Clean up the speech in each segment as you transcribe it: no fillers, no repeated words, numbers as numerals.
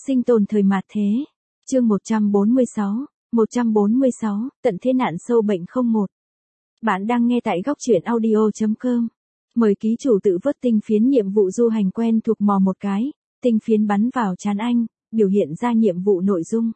Sinh tồn thời mạt thế. Chương 146, tận thế nạn sâu bệnh 01. Bạn đang nghe tại góc truyện audio.com. Mời ký chủ tự vớt tinh phiến nhiệm vụ du hành quen thuộc mò một cái, tinh phiến bắn vào trán anh, biểu hiện ra nhiệm vụ nội dung.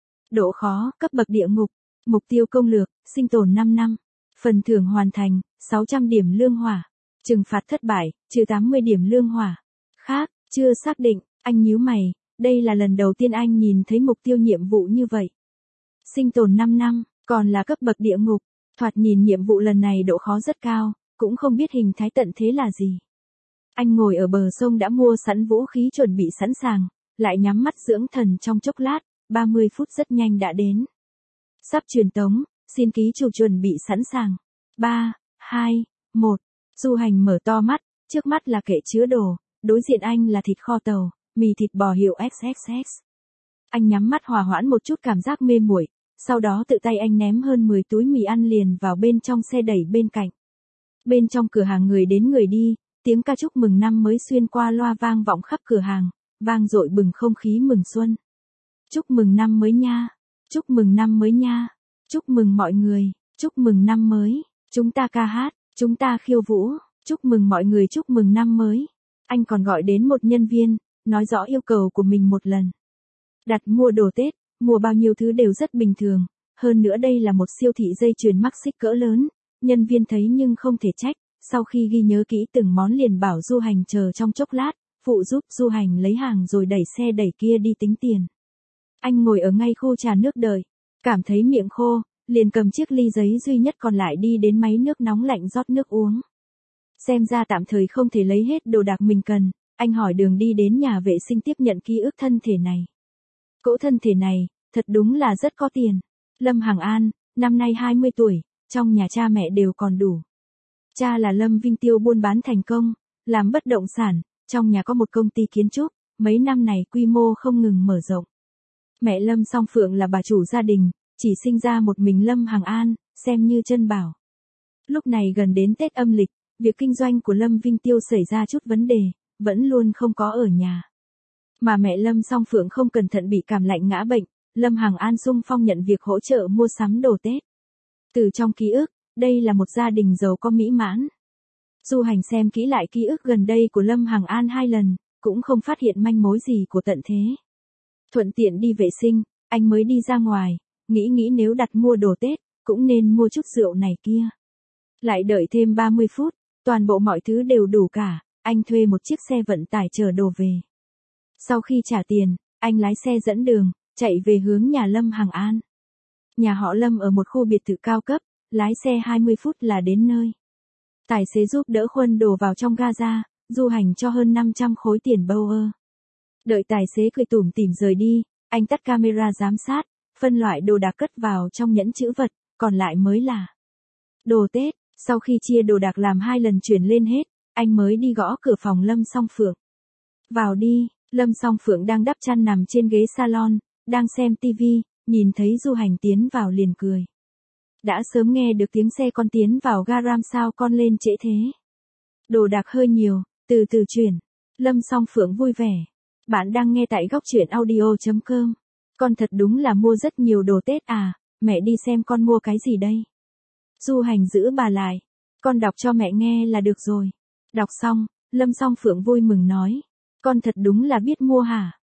Độ khó, cấp bậc địa ngục. Mục tiêu công lược, sinh tồn 5 năm. Phần thưởng hoàn thành, 600 điểm lương hỏa. Trừng phạt thất bại, trừ 80 điểm lương hỏa. Khác, chưa xác định, anh nhíu mày, đây là lần đầu tiên anh nhìn thấy mục tiêu nhiệm vụ như vậy. Sinh tồn 5 năm, còn là cấp bậc địa ngục, thoạt nhìn nhiệm vụ lần này độ khó rất cao, cũng không biết hình thái tận thế là gì. Anh ngồi ở bờ sông đã mua sẵn vũ khí chuẩn bị sẵn sàng, lại nhắm mắt dưỡng thần trong chốc lát, 30 phút rất nhanh đã đến. Sắp truyền tống, xin ký chủ chuẩn bị sẵn sàng. 3, 2, 1. Du hành mở to mắt, trước mắt là kệ chứa đồ, đối diện anh là thịt kho tàu, mì thịt bò hiệu XXX. Anh nhắm mắt hòa hoãn một chút cảm giác mê muội, sau đó tự tay anh ném hơn 10 túi mì ăn liền vào bên trong xe đẩy bên cạnh. Bên trong cửa hàng người đến người đi, tiếng ca chúc mừng năm mới xuyên qua loa vang vọng khắp cửa hàng, vang dội bừng không khí mừng xuân. Chúc mừng năm mới nha, chúc mừng năm mới nha, chúc mừng mọi người, chúc mừng năm mới, chúng ta ca hát, chúng ta khiêu vũ, chúc mừng mọi người, chúc mừng năm mới. Anh còn gọi đến một nhân viên, nói rõ yêu cầu của mình một lần. Đặt mua đồ Tết, mua bao nhiêu thứ đều rất bình thường, hơn nữa đây là một siêu thị dây chuyền mắc xích cỡ lớn, nhân viên thấy nhưng không thể trách, sau khi ghi nhớ kỹ từng món liền bảo du hành chờ trong chốc lát, phụ giúp du hành lấy hàng rồi đẩy xe đẩy kia đi tính tiền. Anh ngồi ở ngay khu trà nước đợi, cảm thấy miệng khô, liền cầm chiếc ly giấy duy nhất còn lại đi đến máy nước nóng lạnh rót nước uống. Xem ra tạm thời không thể lấy hết đồ đạc mình cần, anh hỏi đường đi đến nhà vệ sinh tiếp nhận ký ức thân thể này. Cỗ thân thể này, thật đúng là rất có tiền. Lâm Hằng An, năm nay 20 tuổi, trong nhà cha mẹ đều còn đủ. Cha là Lâm Vinh Tiêu buôn bán thành công, làm bất động sản, trong nhà có một công ty kiến trúc, mấy năm này quy mô không ngừng mở rộng. Mẹ Lâm Song Phượng là bà chủ gia đình, chỉ sinh ra một mình Lâm Hằng An, xem như chân bảo. Lúc này gần đến Tết âm lịch, việc kinh doanh của Lâm Vinh Tiêu xảy ra chút vấn đề, vẫn luôn không có ở nhà. Mà mẹ Lâm Song Phượng không cẩn thận bị cảm lạnh ngã bệnh, Lâm Hằng An xung phong nhận việc hỗ trợ mua sắm đồ Tết. Từ trong ký ức, đây là một gia đình giàu có mỹ mãn. Du hành xem kỹ lại ký ức gần đây của Lâm Hằng An 2 lần, cũng không phát hiện manh mối gì của tận thế. Thuận tiện đi vệ sinh, anh mới đi ra ngoài, nghĩ nếu đặt mua đồ Tết, cũng nên mua chút rượu này kia. Lại đợi thêm 30 phút, toàn bộ mọi thứ đều đủ cả, anh thuê một chiếc xe vận tải chở đồ về. Sau khi trả tiền, anh lái xe dẫn đường, chạy về hướng nhà Lâm Hằng An. Nhà họ Lâm ở một khu biệt thự cao cấp, lái xe 20 phút là đến nơi. Tài xế giúp đỡ khuân đồ vào trong gaza, du hành cho hơn 500 khối tiền Bauer. Đợi tài xế cười tủm tỉm rời đi, anh tắt camera giám sát, phân loại đồ đạc cất vào trong nhẫn trữ vật, còn lại mới là đồ Tết. Sau khi chia đồ đạc làm 2 lần chuyển lên hết, anh mới đi gõ cửa phòng Lâm Song Phượng. Vào đi. Lâm Song Phượng đang đắp chăn nằm trên ghế salon, đang xem tivi, nhìn thấy du hành tiến vào liền cười. Đã sớm nghe được tiếng xe con tiến vào garam sao con lên trễ thế. Đồ đạc hơi nhiều, từ từ chuyển. Lâm Song Phượng vui vẻ. Bạn đang nghe tại góc truyện audio.com. Con thật đúng là mua rất nhiều đồ Tết à, mẹ đi xem con mua cái gì đây. Du hành giữ bà lại. Con đọc cho mẹ nghe là được rồi. Đọc xong, Lâm Song Phượng vui mừng nói. Con thật đúng là biết mua hả?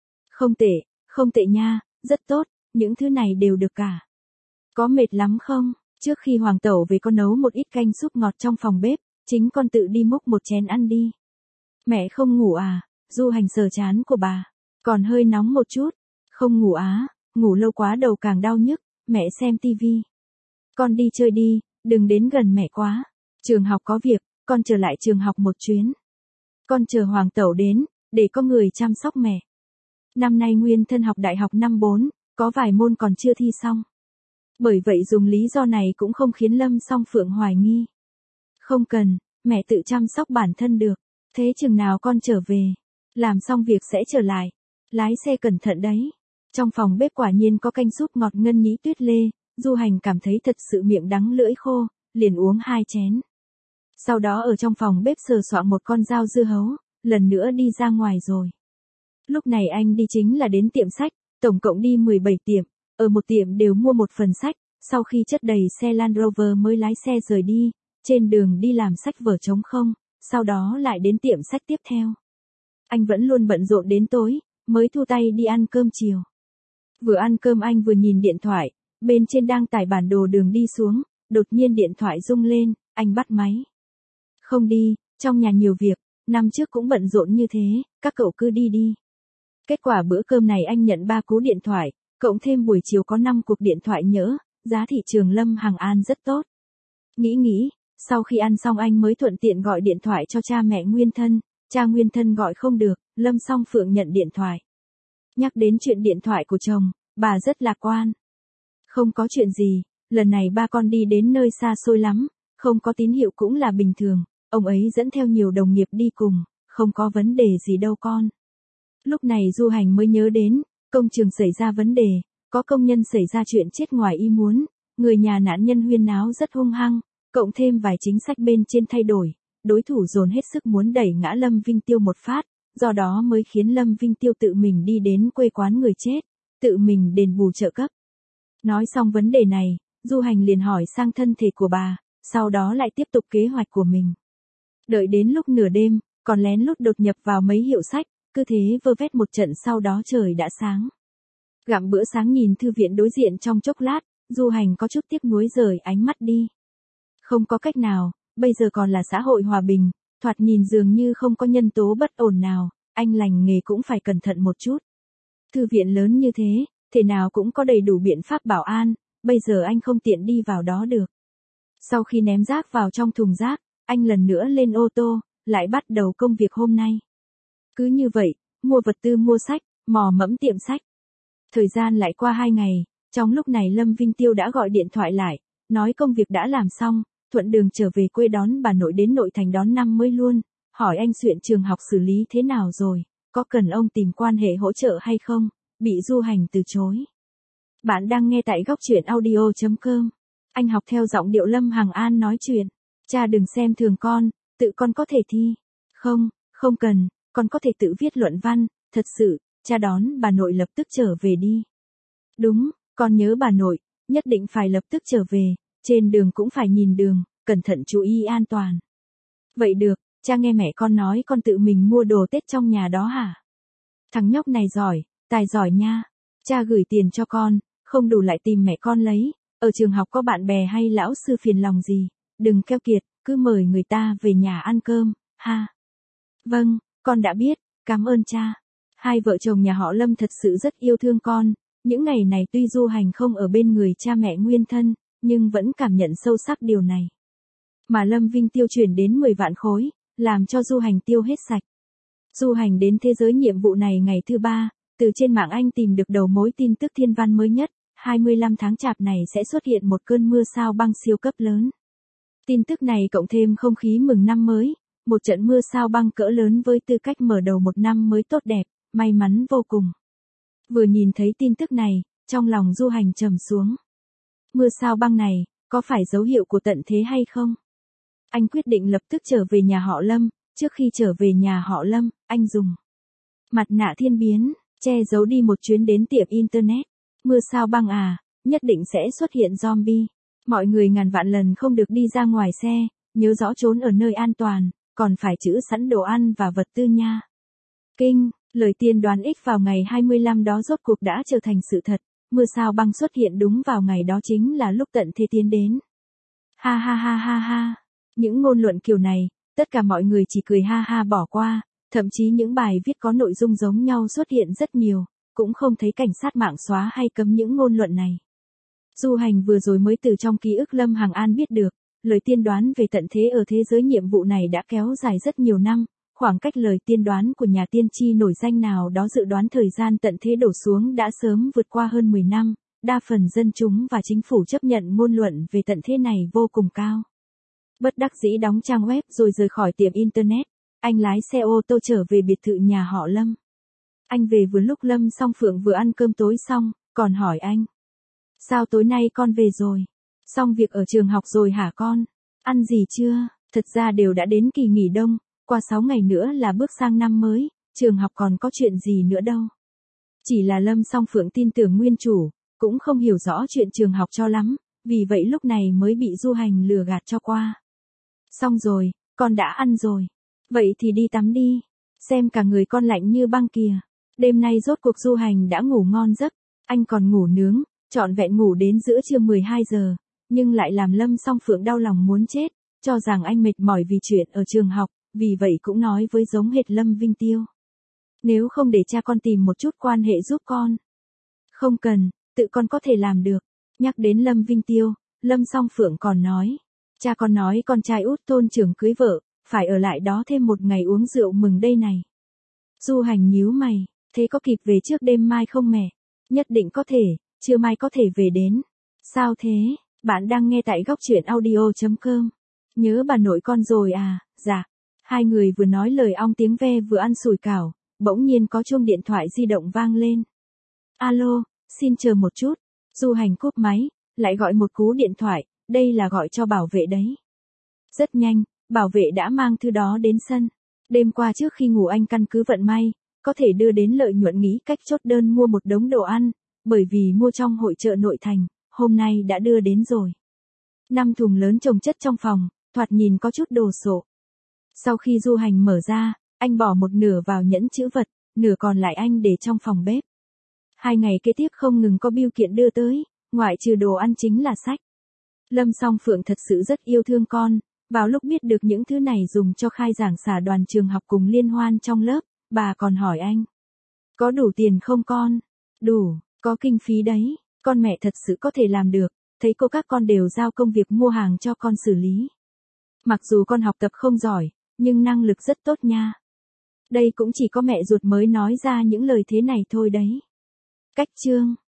Không tệ nha, rất tốt, những thứ này đều được cả. Có mệt lắm không? Trước khi Hoàng Tẩu về con nấu một ít canh súp ngọt trong phòng bếp, chính con tự đi múc một chén ăn đi. Mẹ không ngủ à? Du hành sờ trán của bà. Còn hơi nóng một chút. Không ngủ á, ngủ lâu quá đầu càng đau nhức, mẹ xem tivi. Con đi chơi đi, đừng đến gần mẹ quá. Trường học có việc, con trở lại trường học một chuyến. Con chờ Hoàng Tẩu đến, để có người chăm sóc mẹ. Năm nay Nguyên Thân học đại học năm 4, có vài môn còn chưa thi xong. Bởi vậy dùng lý do này cũng không khiến Lâm Song Phượng hoài nghi. Không cần, mẹ tự chăm sóc bản thân được. Thế chừng nào con trở về, làm xong việc sẽ trở lại. Lái xe cẩn thận đấy. Trong phòng bếp quả nhiên có canh súp ngọt ngân nhĩ tuyết lê, du hành cảm thấy thật sự miệng đắng lưỡi khô, liền uống 2 chén. Sau đó ở trong phòng bếp sờ soạng một con dao dưa hấu, lần nữa đi ra ngoài rồi. Lúc này anh đi chính là đến tiệm sách, tổng cộng đi 17 tiệm, ở một tiệm đều mua một phần sách, sau khi chất đầy xe Land Rover mới lái xe rời đi, trên đường đi làm sách vở trống không, sau đó lại đến tiệm sách tiếp theo. Anh vẫn luôn bận rộn đến tối, mới thu tay đi ăn cơm chiều. Vừa ăn cơm anh vừa nhìn điện thoại, bên trên đang tải bản đồ đường đi xuống, đột nhiên điện thoại rung lên, anh bắt máy. Không đi, trong nhà nhiều việc, năm trước cũng bận rộn như thế, các cậu cứ đi đi. Kết quả bữa cơm này anh nhận 3 cú điện thoại, cộng thêm buổi chiều có 5 cuộc điện thoại nhỡ, giá thị trường Lâm Hằng An rất tốt. Nghĩ, sau khi ăn xong anh mới thuận tiện gọi điện thoại cho cha mẹ nguyên thân, cha nguyên thân gọi không được, Lâm Song Phượng nhận điện thoại. Nhắc đến chuyện điện thoại của chồng, bà rất lạc quan. Không có chuyện gì, lần này ba con đi đến nơi xa xôi lắm, không có tín hiệu cũng là bình thường, ông ấy dẫn theo nhiều đồng nghiệp đi cùng, không có vấn đề gì đâu con. Lúc này Du Hành mới nhớ đến, công trường xảy ra vấn đề, có công nhân xảy ra chuyện chết ngoài ý muốn, người nhà nạn nhân huyên náo rất hung hăng, cộng thêm vài chính sách bên trên thay đổi, đối thủ dồn hết sức muốn đẩy ngã Lâm Vinh Tiêu một phát, do đó mới khiến Lâm Vinh Tiêu tự mình đi đến quê quán người chết, tự mình đền bù trợ cấp. Nói xong vấn đề này, Du Hành liền hỏi sang thân thể của bà, sau đó lại tiếp tục kế hoạch của mình. Đợi đến lúc nửa đêm, còn lén lút đột nhập vào mấy hiệu sách, cứ thế vơ vét một trận sau đó trời đã sáng. Gặm bữa sáng nhìn thư viện đối diện trong chốc lát, Du Hành có chút tiếc nuối rời ánh mắt đi. Không có cách nào, bây giờ còn là xã hội hòa bình, thoạt nhìn dường như không có nhân tố bất ổn nào, anh lành nghề cũng phải cẩn thận một chút. Thư viện lớn như thế, thể nào cũng có đầy đủ biện pháp bảo an, bây giờ anh không tiện đi vào đó được. Sau khi ném rác vào trong thùng rác, anh lần nữa lên ô tô, lại bắt đầu công việc hôm nay. Cứ như vậy, mua vật tư mua sách, mò mẫm tiệm sách. Thời gian lại qua 2 ngày, trong lúc này Lâm Vinh Tiêu đã gọi điện thoại lại, nói công việc đã làm xong, thuận đường trở về quê đón bà nội đến nội thành đón năm mới luôn, hỏi anh Xuyện trường học xử lý thế nào rồi, có cần ông tìm quan hệ hỗ trợ hay không, bị Du Hành từ chối. Bạn đang nghe tại góc truyện audio.com. Anh học theo giọng điệu Lâm Hằng An nói chuyện. Cha đừng xem thường con, tự con có thể thi. Không cần, con có thể tự viết luận văn, thật sự, cha đón bà nội lập tức trở về đi. Đúng, con nhớ bà nội, nhất định phải lập tức trở về, trên đường cũng phải nhìn đường, cẩn thận chú ý an toàn. Vậy được, cha nghe mẹ con nói con tự mình mua đồ Tết trong nhà đó hả? Thằng nhóc này giỏi, tài giỏi nha. Cha gửi tiền cho con, không đủ lại tìm mẹ con lấy, ở trường học có bạn bè hay lão sư phiền lòng gì, đừng keo kiệt, cứ mời người ta về nhà ăn cơm, ha. Vâng, con đã biết, cảm ơn cha. Hai vợ chồng nhà họ Lâm thật sự rất yêu thương con, những ngày này tuy Du Hành không ở bên người cha mẹ nguyên thân, nhưng vẫn cảm nhận sâu sắc điều này. Mà Lâm Vinh Tiêu chuyển đến 10 vạn khối, làm cho Du Hành tiêu hết sạch. Du Hành đến thế giới nhiệm vụ này ngày thứ 3, từ trên mạng anh tìm được đầu mối tin tức thiên văn mới nhất, 25 tháng Chạp này sẽ xuất hiện một cơn mưa sao băng siêu cấp lớn. Tin tức này cộng thêm không khí mừng năm mới, một trận mưa sao băng cỡ lớn với tư cách mở đầu một năm mới tốt đẹp, may mắn vô cùng. Vừa nhìn thấy tin tức này, trong lòng Du Hành trầm xuống. Mưa sao băng này, có phải dấu hiệu của tận thế hay không? Anh quyết định lập tức trở về nhà họ Lâm, trước khi trở về nhà họ Lâm, anh dùng mặt nạ thiên biến, che giấu đi một chuyến đến tiệm internet. Mưa sao băng à, nhất định sẽ xuất hiện zombie. Mọi người ngàn vạn lần không được đi ra ngoài xe, nhớ rõ trốn ở nơi an toàn, còn phải trữ sẵn đồ ăn và vật tư nha. Kinh, lời tiên đoán X vào ngày 25 đó rốt cuộc đã trở thành sự thật, mưa sao băng xuất hiện đúng vào ngày đó chính là lúc tận thế tiến đến. Ha ha ha ha ha, những ngôn luận kiểu này, tất cả mọi người chỉ cười ha ha bỏ qua, thậm chí những bài viết có nội dung giống nhau xuất hiện rất nhiều, cũng không thấy cảnh sát mạng xóa hay cấm những ngôn luận này. Du Hành vừa rồi mới từ trong ký ức Lâm Hằng An biết được, lời tiên đoán về tận thế ở thế giới nhiệm vụ này đã kéo dài rất nhiều năm, khoảng cách lời tiên đoán của nhà tiên tri nổi danh nào đó dự đoán thời gian tận thế đổ xuống đã sớm vượt qua hơn 10 năm, đa phần dân chúng và chính phủ chấp nhận ngôn luận về tận thế này vô cùng cao. Bất đắc dĩ đóng trang web rồi rời khỏi tiệm internet, anh lái xe ô tô trở về biệt thự nhà họ Lâm. Anh về vừa lúc Lâm Song Phượng vừa ăn cơm tối xong, còn hỏi anh. Sao tối nay con về rồi? Xong việc ở trường học rồi hả con? Ăn gì chưa? Thật ra đều đã đến kỳ nghỉ đông, qua 6 ngày nữa là bước sang năm mới, trường học còn có chuyện gì nữa đâu. Chỉ là Lâm Song Phượng tin tưởng nguyên chủ, cũng không hiểu rõ chuyện trường học cho lắm, vì vậy lúc này mới bị Du Hành lừa gạt cho qua. Xong rồi, con đã ăn rồi. Vậy thì đi tắm đi. Xem cả người con lạnh như băng kìa. Đêm nay rốt cuộc Du Hành đã ngủ ngon giấc. Anh còn ngủ nướng, trọn vẹn ngủ đến giữa trưa 12 giờ. Nhưng lại làm Lâm Song Phượng đau lòng muốn chết, cho rằng anh mệt mỏi vì chuyện ở trường học, vì vậy cũng nói với giống hệt Lâm Vinh Tiêu. Nếu không để cha con tìm một chút quan hệ giúp con. Không cần, tự con có thể làm được. Nhắc đến Lâm Vinh Tiêu, Lâm Song Phượng còn nói. Cha con nói con trai út thôn trưởng cưới vợ, phải ở lại đó thêm một ngày uống rượu mừng đây này. Du Hành nhíu mày, thế có kịp về trước đêm mai không mẹ? Nhất định có thể, trưa mai có thể về đến. Sao thế? Bạn đang nghe tại góc truyện audio.com. Nhớ bà nội con rồi à? Dạ. Hai người vừa nói lời ong tiếng ve vừa ăn sủi cảo, bỗng nhiên có chuông điện thoại di động vang lên. Alo, xin chờ một chút. Du Hành cúp máy, lại gọi một cú điện thoại, đây là gọi cho bảo vệ đấy. Rất nhanh, bảo vệ đã mang thư đó đến sân. Đêm qua trước khi ngủ anh căn cứ vận may, có thể đưa đến lợi nhuận nghĩ cách chốt đơn mua một đống đồ ăn, bởi vì mua trong hội chợ nội thành, hôm nay đã đưa đến rồi. 5 thùng lớn chồng chất trong phòng, thoạt nhìn có chút đồ sộ. Sau khi Du Hành mở ra, anh bỏ một nửa vào nhẫn trữ vật, nửa còn lại anh để trong phòng bếp. 2 ngày kế tiếp không ngừng có bưu kiện đưa tới, ngoại trừ đồ ăn chính là sách. Lâm Song Phượng thật sự rất yêu thương con, vào lúc biết được những thứ này dùng cho khai giảng xả đoàn trường học cùng liên hoan trong lớp, bà còn hỏi anh. Có đủ tiền không con? Đủ, có kinh phí đấy, con mẹ thật sự có thể làm được, thấy cô các con đều giao công việc mua hàng cho con xử lý. Mặc dù con học tập không giỏi, nhưng năng lực rất tốt nha. Đây cũng chỉ có mẹ ruột mới nói ra những lời thế này thôi đấy. Cách chương